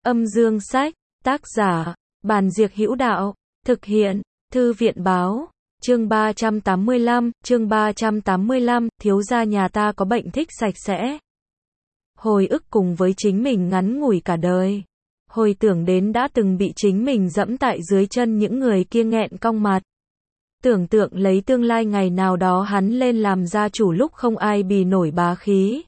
Âm dương sách, tác giả, Bàn Diệc Hữu Đạo, thực hiện, Thư viện báo, chương 385, thiếu gia nhà ta có bệnh thích sạch sẽ. Hồi ức cùng với chính mình ngắn ngủi cả đời. Hồi tưởng đến đã từng bị chính mình dẫm tại dưới chân những người kia nghẹn cong mặt. Tưởng tượng lấy tương lai ngày nào đó hắn lên làm gia chủ lúc không ai bì nổi bá khí.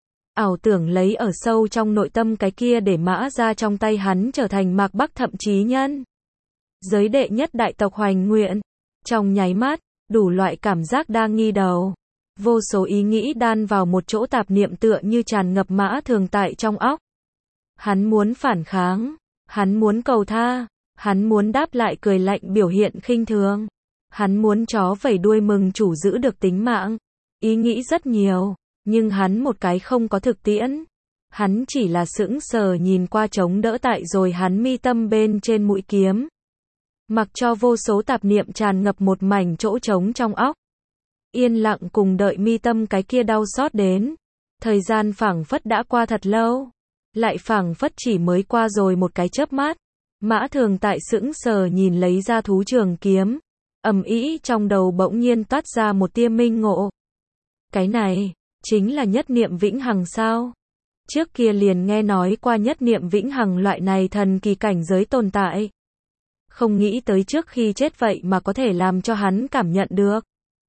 Ảo tưởng lấy ở sâu trong nội tâm cái kia để mã ra trong tay hắn trở thành Mạc Bắc thậm chí nhân. Giới đệ nhất đại tộc hoành nguyện. Trong nháy mắt, đủ loại cảm giác đang nghi đầu. Vô số ý nghĩ đan vào một chỗ tạp niệm tựa như tràn ngập Mã Thường tại trong óc. Hắn muốn phản kháng, hắn muốn cầu tha, hắn muốn đáp lại cười lạnh biểu hiện khinh thường. Hắn muốn chó vẩy đuôi mừng chủ giữ được tính mạng. Ý nghĩ rất nhiều, nhưng hắn một cái không có thực tiễn. Hắn chỉ là sững sờ nhìn qua chống đỡ tại rồi hắn mi tâm bên trên mũi kiếm. Mặc cho vô số tạp niệm tràn ngập một mảnh chỗ trống trong óc. Yên lặng cùng đợi mi tâm cái kia đau xót đến. Thời gian phảng phất đã qua thật lâu. Lại phảng phất chỉ mới qua rồi một cái chớp mắt. Mã Thường tại sững sờ nhìn lấy ra thú trường kiếm. Ầm ĩ trong đầu bỗng nhiên toát ra một tia minh ngộ. Cái này, chính là nhất niệm vĩnh hằng sao? Trước kia liền nghe nói qua nhất niệm vĩnh hằng loại này thần kỳ cảnh giới tồn tại. Không nghĩ tới trước khi chết vậy mà có thể làm cho hắn cảm nhận được.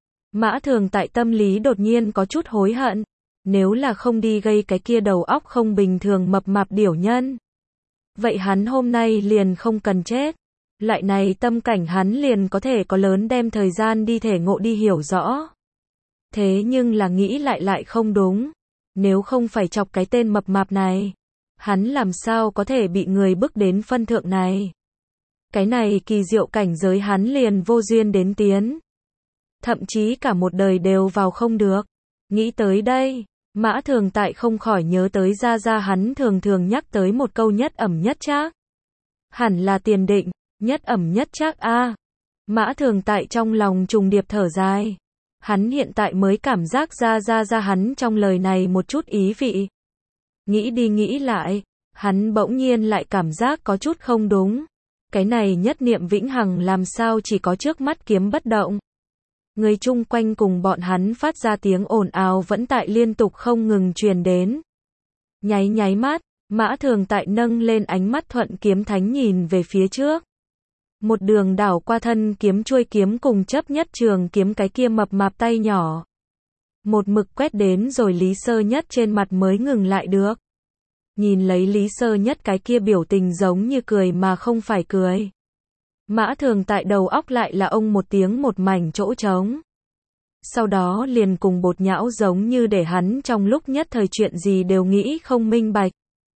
Mã Thường tại tâm lý đột nhiên có chút hối hận. Nếu là không đi gây cái kia đầu óc không bình thường mập mạp điểu nhân. Vậy hắn hôm nay liền không cần chết. Loại này tâm cảnh hắn liền có thể có lớn đem thời gian đi thể ngộ đi hiểu rõ. Thế nhưng là nghĩ lại không đúng. Nếu không phải chọc cái tên mập mạp này, hắn làm sao có thể bị người bức đến phân thượng này. Cái này kỳ diệu cảnh giới hắn liền vô duyên đến tiến. Thậm chí cả một đời đều vào không được. Nghĩ tới đây, Mã Thường tại không khỏi nhớ tới ra hắn thường nhắc tới một câu nhất ẩm nhất trác. Hẳn là tiền định, nhất ẩm nhất trác a. Mã Thường tại trong lòng trùng điệp thở dài. Hắn hiện tại mới cảm giác ra hắn trong lời này một chút ý vị. Nghĩ đi nghĩ lại, hắn bỗng nhiên lại cảm giác có chút không đúng. Cái này nhất niệm vĩnh hằng làm sao chỉ có trước mắt kiếm bất động. Người chung quanh cùng bọn hắn phát ra tiếng ồn ào vẫn tại liên tục không ngừng truyền đến. Nháy mắt, Mã Thường tại nâng lên ánh mắt thuận kiếm thánh nhìn về phía trước. Một đường đảo qua thân kiếm chuôi kiếm cùng chấp nhất trường kiếm cái kia mập mạp tay nhỏ. Một mực quét đến rồi Lý Sơ Nhất trên mặt mới ngừng lại được. Nhìn lấy Lý Sơ Nhất cái kia biểu tình giống như cười mà không phải cười. Mã Thường tại đầu óc lại là ông một tiếng một mảnh chỗ trống. Sau đó liền cùng bột nhão giống như để hắn trong lúc nhất thời chuyện gì đều nghĩ không minh bạch.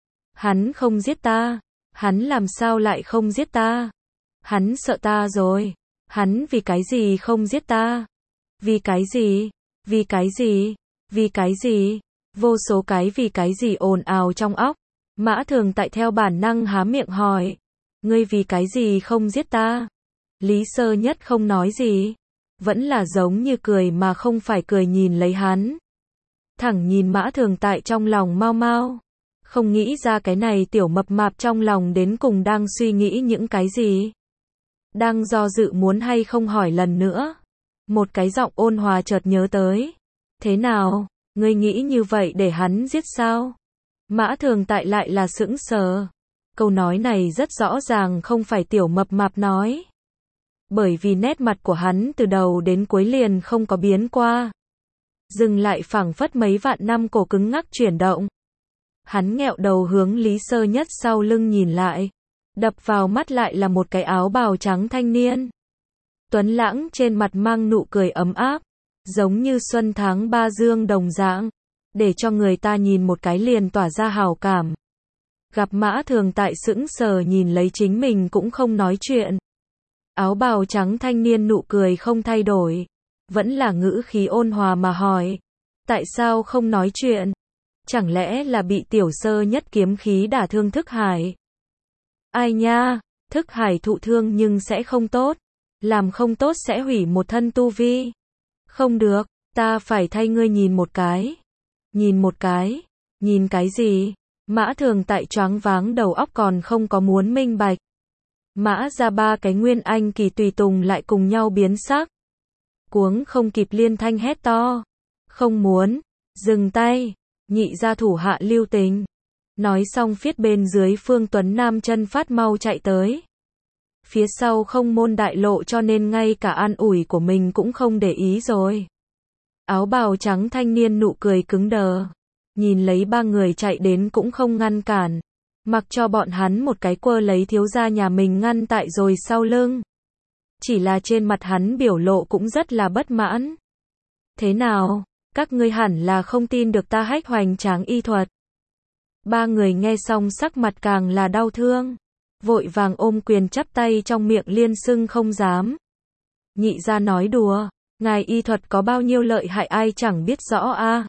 Hắn không giết ta. Hắn làm sao lại không giết ta? Hắn sợ ta rồi. Hắn vì cái gì không giết ta? Vì cái gì? Vì cái gì? Vì cái gì? Vô số cái vì cái gì ồn ào trong óc. Mã Thường tại theo bản năng há miệng hỏi. Ngươi vì cái gì không giết ta? Lý Sơ Nhất không nói gì. Vẫn là giống như cười mà không phải cười nhìn lấy hắn. Thẳng nhìn Mã Thường tại trong lòng mau mau. Không nghĩ ra cái này tiểu mập mạp trong lòng đến cùng đang suy nghĩ những cái gì. Đang do dự muốn hay không hỏi lần nữa. Một cái giọng ôn hòa chợt nhớ tới. Thế nào, ngươi nghĩ như vậy để hắn giết sao? Mã Thường tại lại là sững sờ. Câu nói này rất rõ ràng không phải tiểu mập mạp nói. Bởi vì nét mặt của hắn từ đầu đến cuối liền không có biến qua. Dừng lại phảng phất mấy vạn năm cổ cứng ngắc chuyển động. Hắn nghẹo đầu hướng Lý Sơ Nhất sau lưng nhìn lại. Đập vào mắt lại là một cái áo bào trắng thanh niên. Tuấn lãng trên mặt mang nụ cười ấm áp. Giống như xuân tháng ba dương đồng dạng. Để cho người ta nhìn một cái liền tỏa ra hào cảm. Gặp Mã Thường tại sững sờ nhìn lấy chính mình cũng không nói chuyện. Áo bào trắng thanh niên nụ cười không thay đổi. Vẫn là ngữ khí ôn hòa mà hỏi. Tại sao không nói chuyện? Chẳng lẽ là bị tiểu Sơ Nhất kiếm khí đả thương thức hải? Ai nha, thức hải thụ thương nhưng sẽ không tốt. Làm không tốt sẽ hủy một thân tu vi. Không được, ta phải thay ngươi nhìn một cái. Nhìn một cái. Nhìn cái gì? Mã Thường Tại choáng váng đầu óc còn không có muốn minh bạch. Mã ra ba cái Nguyên Anh kỳ tùy tùng lại cùng nhau biến sắc. Cuống không kịp liên thanh hét to. Không muốn, dừng tay, nhị gia thủ hạ lưu tình. Nói xong phiết bên dưới Phương Tuấn Nam chân phát mau chạy tới. Phía sau không môn đại lộ cho nên ngay cả an ủi của mình cũng không để ý rồi. Áo bào trắng thanh niên nụ cười cứng đờ. Nhìn lấy ba người chạy đến cũng không ngăn cản. Mặc cho bọn hắn một cái quơ lấy thiếu gia nhà mình ngăn tại rồi sau lưng. Chỉ là trên mặt hắn biểu lộ cũng rất là bất mãn. Thế nào, các ngươi hẳn là không tin được ta Hách hoành tráng y thuật. Ba người nghe xong sắc mặt càng là đau thương. Vội vàng ôm quyền chắp tay trong miệng liên xưng không dám. Nhị gia nói đùa, ngài y thuật có bao nhiêu lợi hại ai chẳng biết rõ a.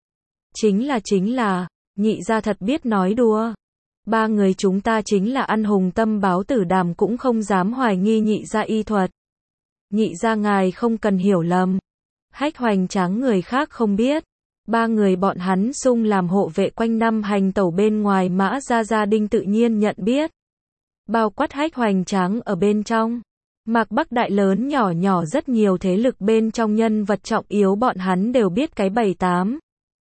Chính là, nhị gia thật biết nói đùa. Ba người chúng ta chính là ăn hùng tâm báo tử đàm cũng không dám hoài nghi nhị gia y thuật. Nhị gia ngài không cần hiểu lầm. Hách hoành tráng người khác không biết. Ba người bọn hắn sung làm hộ vệ quanh năm hành tẩu bên ngoài Mã gia gia đình tự nhiên nhận biết. Bao quát Hách hoành tráng ở bên trong. Mạc Bắc đại lớn nhỏ nhỏ rất nhiều thế lực bên trong nhân vật trọng yếu bọn hắn đều biết cái 7-8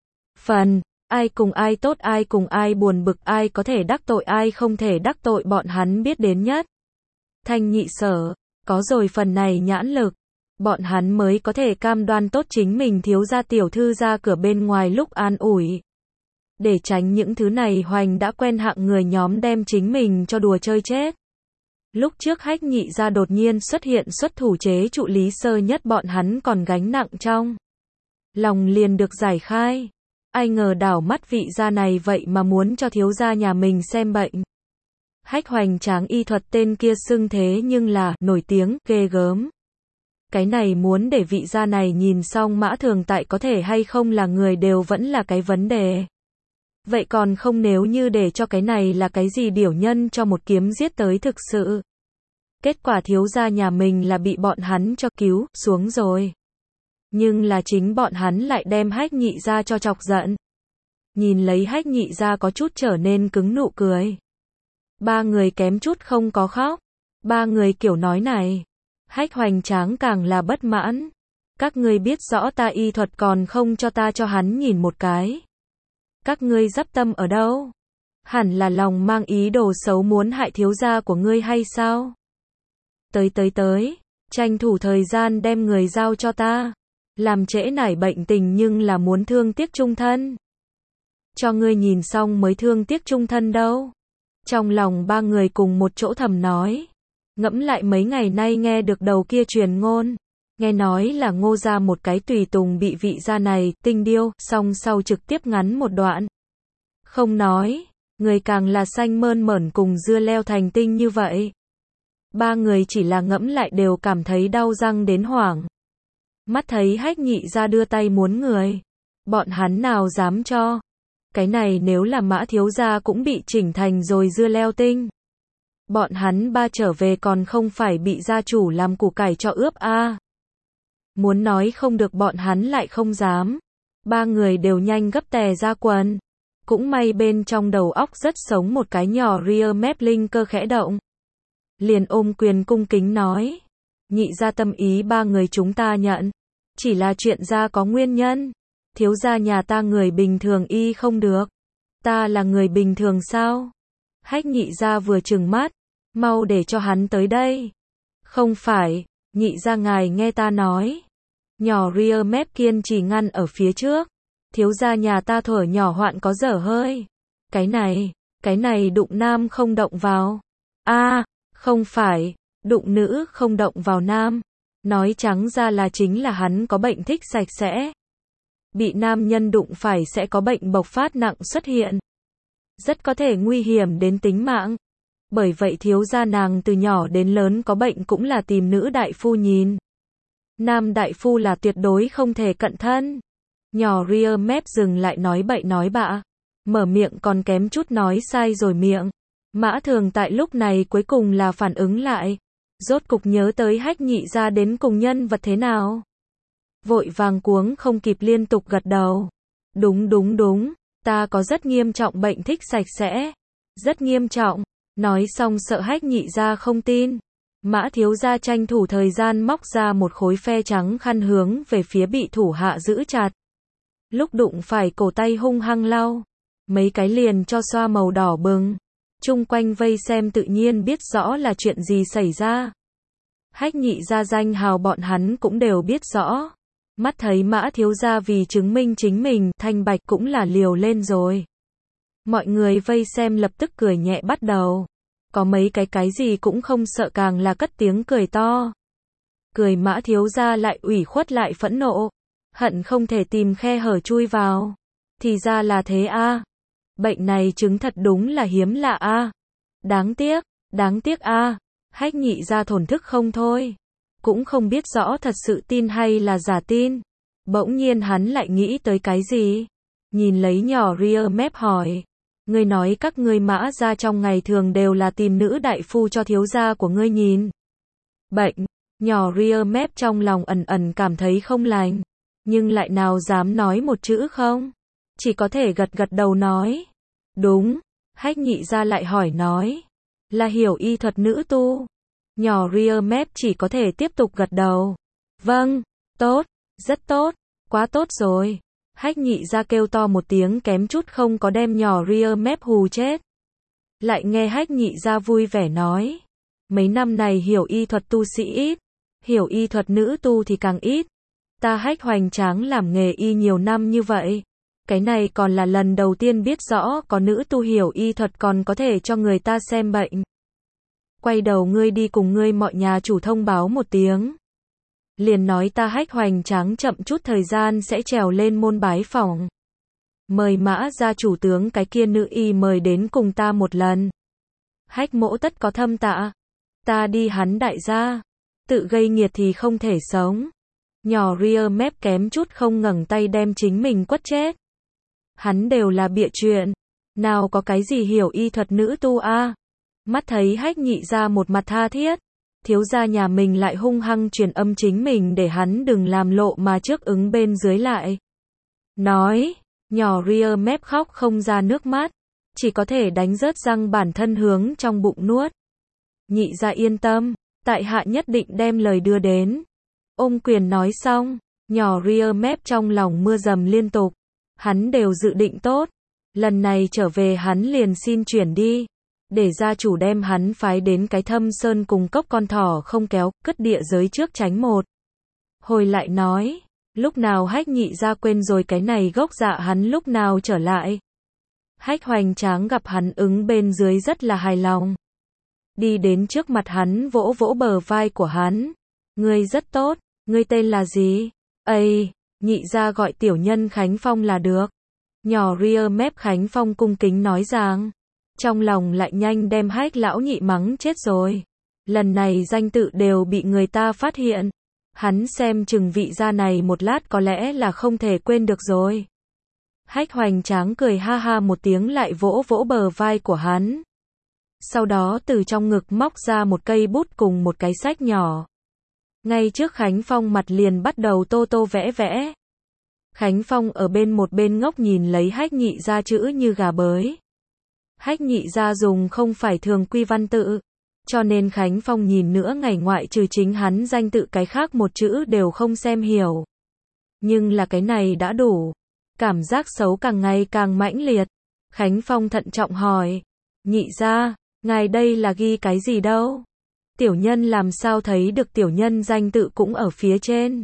phần. Ai cùng ai tốt ai cùng ai buồn bực ai có thể đắc tội ai không thể đắc tội bọn hắn biết đến nhất. Thanh nhị sở, có rồi phần này nhãn lực. Bọn hắn mới có thể cam đoan tốt chính mình thiếu gia tiểu thư ra cửa bên ngoài lúc an ủi. Để tránh những thứ này hoành đã quen hạng người nhóm đem chính mình cho đùa chơi chết. Lúc trước Hách nhị gia đột nhiên xuất hiện xuất thủ chế trụ Lý Sơ Nhất bọn hắn còn gánh nặng trong lòng liền được giải khai. Ai ngờ đảo mắt vị gia này vậy mà muốn cho thiếu gia nhà mình xem bệnh. Hách hoành tráng y thuật tên kia xưng thế nhưng là nổi tiếng, ghê gớm. Cái này muốn để vị gia này nhìn xong Mã Thường Tại có thể hay không là người đều vẫn là cái vấn đề. Vậy còn không nếu như để cho cái này là cái gì điểu nhân cho một kiếm giết tới thực sự. Kết quả thiếu gia nhà mình là bị bọn hắn cho cứu xuống rồi. Nhưng là chính bọn hắn lại đem Hách nhị gia cho chọc giận. Nhìn lấy Hách nhị gia có chút trở nên cứng nụ cười. Ba người kém chút không có khóc. Ba người kiểu nói này. Hách hoành tráng càng là bất mãn. Các ngươi biết rõ ta y thuật còn không cho ta cho hắn nhìn một cái. Các ngươi dắp tâm ở đâu? Hẳn là lòng mang ý đồ xấu muốn hại thiếu gia của ngươi hay sao? Tới, tranh thủ thời gian đem người giao cho ta. Làm trễ nải bệnh tình nhưng là muốn thương tiếc chung thân. Cho ngươi nhìn xong mới thương tiếc chung thân đâu. Trong lòng ba người cùng một chỗ thầm nói. Ngẫm lại mấy ngày nay nghe được đầu kia truyền ngôn. Nghe nói là Ngô gia một cái tùy tùng bị vị gia này tinh điêu, song sau trực tiếp ngắn một đoạn. Không nói, người càng là xanh mơn mởn cùng dưa leo thành tinh như vậy. Ba người chỉ là ngẫm lại đều cảm thấy đau răng đến hoảng. Mắt thấy Hách nhị gia đưa tay muốn người. Bọn hắn nào dám cho. Cái này nếu là Mã thiếu gia cũng bị chỉnh thành rồi dưa leo tinh. Bọn hắn ba trở về còn không phải bị gia chủ làm củ cải cho ướp a. Muốn nói không được bọn hắn lại không dám. Ba người đều nhanh gấp tè ra quần. Cũng may bên trong đầu óc rất sống một cái nhỏ rear mép linh cơ khẽ động. Liền ôm quyền cung kính nói. Nhị gia tâm ý ba người chúng ta nhận. Chỉ là chuyện ra có nguyên nhân. Thiếu gia nhà ta người bình thường y không được. Ta là người bình thường sao? Hách nhị gia vừa trừng mắt. Mau để cho hắn tới đây. Không phải, nhị gia ngài nghe ta nói. Nhỏ rear mép kiên trì ngăn ở phía trước. Thiếu gia nhà ta thở nhỏ hoạn có dở hơi. Cái này đụng nam không động vào. Không phải, đụng nữ không động vào nam. Nói trắng ra là chính là hắn có bệnh thích sạch sẽ. Bị nam nhân đụng phải sẽ có bệnh bộc phát nặng xuất hiện. Rất có thể nguy hiểm đến tính mạng. Bởi vậy thiếu gia nàng từ nhỏ đến lớn có bệnh cũng là tìm nữ đại phu nhìn. Nam đại phu là tuyệt đối không thể cận thân. Nhỏ rear mép dừng lại nói bậy nói bạ. Mở miệng còn kém chút nói sai rồi miệng. Mã Thường Tại lúc này cuối cùng là phản ứng lại. Rốt cục nhớ tới Hách nhị gia đến cùng nhân vật thế nào. Vội vàng cuống không kịp liên tục gật đầu. Đúng. Ta có rất nghiêm trọng bệnh thích sạch sẽ. Rất nghiêm trọng. Nói xong sợ Hách Nhị gia không tin. Mã thiếu gia tranh thủ thời gian móc ra một khối phe trắng khăn hướng về phía bị thủ hạ giữ chặt. Lúc đụng phải cổ tay hung hăng lau. Mấy cái liền cho xoa màu đỏ bừng. Chung quanh vây xem tự nhiên biết rõ là chuyện gì xảy ra. Hách Nhị gia danh hào bọn hắn cũng đều biết rõ. Mắt thấy Mã thiếu gia vì chứng minh chính mình, thanh bạch cũng là liều lên rồi. Mọi người vây xem lập tức cười nhẹ bắt đầu. Có mấy cái gì cũng không sợ càng là cất tiếng cười to. Cười Mã thiếu gia lại ủy khuất lại phẫn nộ. Hận không thể tìm khe hở chui vào. Thì ra là thế a. Bệnh này chứng thật đúng là hiếm lạ a. Đáng tiếc a. Hách Nhị gia thổn thức không thôi. Cũng không biết rõ thật sự tin hay là giả tin. Bỗng nhiên hắn lại nghĩ tới cái gì. Nhìn lấy nhỏ ria mép hỏi. Ngươi nói các ngươi Mã gia trong ngày thường đều là tìm nữ đại phu cho thiếu gia của ngươi nhìn bệnh. Nhỏ ria mép trong lòng ẩn ẩn cảm thấy không lành. Nhưng lại nào dám nói một chữ không. Chỉ có thể gật gật đầu nói. Đúng. Hách Nhị gia lại hỏi nói. Là hiểu y thuật nữ tu. Nhỏ ria mép chỉ có thể tiếp tục gật đầu. Vâng. Tốt. Rất tốt. Quá tốt rồi. Hách Nhị gia kêu to một tiếng kém chút không có đem nhỏ ria mép hù chết. Lại nghe Hách Nhị gia vui vẻ nói. Mấy năm này hiểu y thuật tu sĩ ít. Hiểu y thuật nữ tu thì càng ít. Ta Hách hoành tráng làm nghề y nhiều năm như vậy. Cái này còn là lần đầu tiên biết rõ có nữ tu hiểu y thuật còn có thể cho người ta xem bệnh. Quay đầu ngươi đi cùng ngươi mọi nhà chủ thông báo một tiếng. Liền nói ta Hách hoành tráng chậm chút thời gian sẽ trèo lên môn bái phỏng. Mời Mã gia chủ tướng cái kia nữ y mời đến cùng ta một lần. Hách mỗ tất có thâm tạ. Ta đi hắn đại gia. Tự gây nghiệt thì không thể sống. Nhỏ ria mép kém chút không ngẩng tay đem chính mình quất chết. Hắn đều là bịa chuyện. Nào có cái gì hiểu y thuật nữ tu a. Mắt thấy Hách Nhị gia một mặt tha thiết. Thiếu gia nhà mình lại hung hăng truyền âm chính mình để hắn đừng làm lộ mà trước ứng bên dưới lại. Nói, nhỏ ria mép khóc không ra nước mắt. Chỉ có thể đánh rớt răng bản thân hướng trong bụng nuốt. Nhị gia yên tâm, tại hạ nhất định đem lời đưa đến. Ôm quyền nói xong, nhỏ ria mép trong lòng mưa dầm liên tục. Hắn đều dự định tốt. Lần này trở về hắn liền xin chuyển đi. Để gia chủ đem hắn phái đến cái Thâm Sơn cùng cốc con thỏ không kéo, cất địa giới trước tránh một. Hồi lại nói, lúc nào Hách Nhị gia quên rồi cái này gốc dạ hắn lúc nào trở lại. Hách hoành tráng gặp hắn ứng bên dưới rất là hài lòng. Đi đến trước mặt hắn vỗ vỗ bờ vai của hắn. Ngươi rất tốt, ngươi tên là gì? Ây, Nhị gia gọi tiểu nhân Khánh Phong là được. Nhỏ ria mép Khánh Phong cung kính nói rằng. Trong lòng lại nhanh đem Hách lão nhị mắng chết rồi. Lần này danh tự đều bị người ta phát hiện. Hắn xem chừng vị gia này một lát có lẽ là không thể quên được rồi. Hách hoành tráng cười ha ha một tiếng lại vỗ vỗ bờ vai của hắn. Sau đó từ trong ngực móc ra một cây bút cùng một cái sách nhỏ. Ngay trước Khánh Phong mặt liền bắt đầu tô tô vẽ vẽ. Khánh Phong ở một bên ngốc nhìn lấy Hách Nhị gia chữ như gà bới. Hách Nhị gia dùng không phải thường quy văn tự, cho nên Khánh Phong nhìn nữa ngày ngoại trừ chính hắn danh tự cái khác một chữ đều không xem hiểu. Nhưng là cái này đã đủ. Cảm giác xấu càng ngày càng mãnh liệt. Khánh Phong thận trọng hỏi. Nhị gia, ngài đây là ghi cái gì đâu? Tiểu nhân làm sao thấy được tiểu nhân danh tự cũng ở phía trên?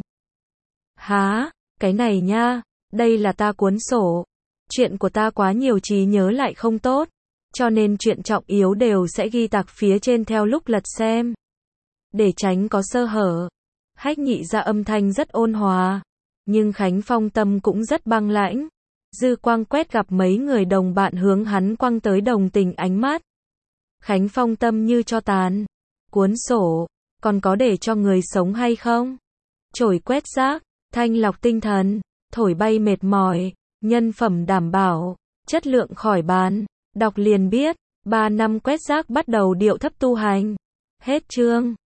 Hả, cái này nha, đây là ta cuốn sổ. Chuyện của ta quá nhiều trí nhớ lại không tốt. Cho nên chuyện trọng yếu đều sẽ ghi tạc phía trên theo lúc lật xem. Để tránh có sơ hở. Hách Nhị gia âm thanh rất ôn hòa. Nhưng Khánh Phong tâm cũng rất băng lãnh. Dư quang quét gặp mấy người đồng bạn hướng hắn quăng tới đồng tình ánh mắt. Khánh Phong tâm như cho tàn. Cuốn sổ, còn có để cho người sống hay không? Chổi quét rác, thanh lọc tinh thần, thổi bay mệt mỏi, nhân phẩm đảm bảo, chất lượng khỏi bàn. Đọc liền biết, 3 năm quét rác bắt đầu điệu thấp tu hành. Hết chương.